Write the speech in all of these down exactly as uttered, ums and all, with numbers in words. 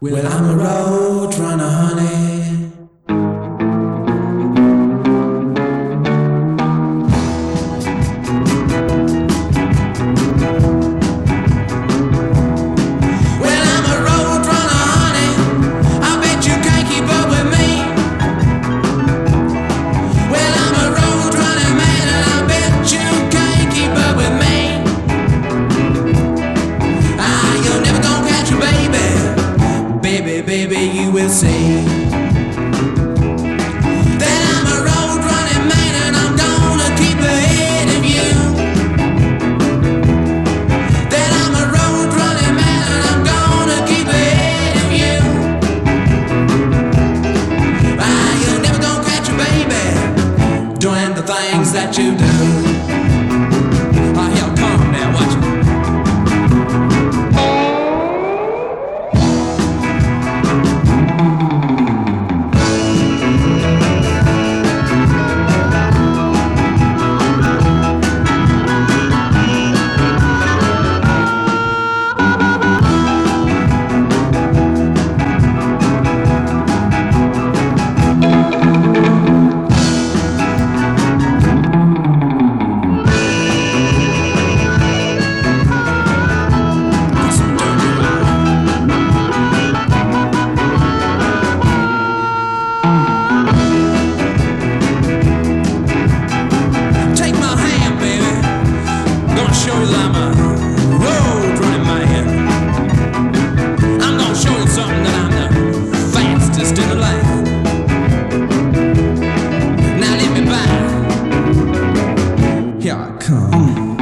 Well, I'm a road runner, honey. Well, I'm a road runner, honey. I bet you can't keep up with me. Well, I'm a road running man, and I bet you can't keep up with me. Ah, you're never gonna catch me, baby. Baby, baby, you will see that I'm a road running man, and I'm gonna keep ahead of you. That I'm a road running man, and I'm gonna keep ahead of you. Ah, you're never gonna catch me, baby, doing the things that you do. Ah, y'all calm now, watch it. Show you I'm a road running man. I'm gonna show you something that I'm the fastest in the land. Now let me by. Here I come.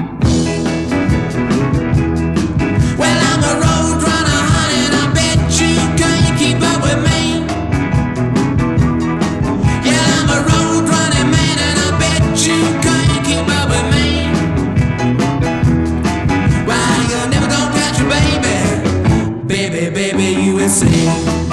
Well, I'm a road runner, honey, and I bet you can't keep up with me. Yeah, I'm a road running man, and I bet you can't keep up with me. Baby, baby, you will see.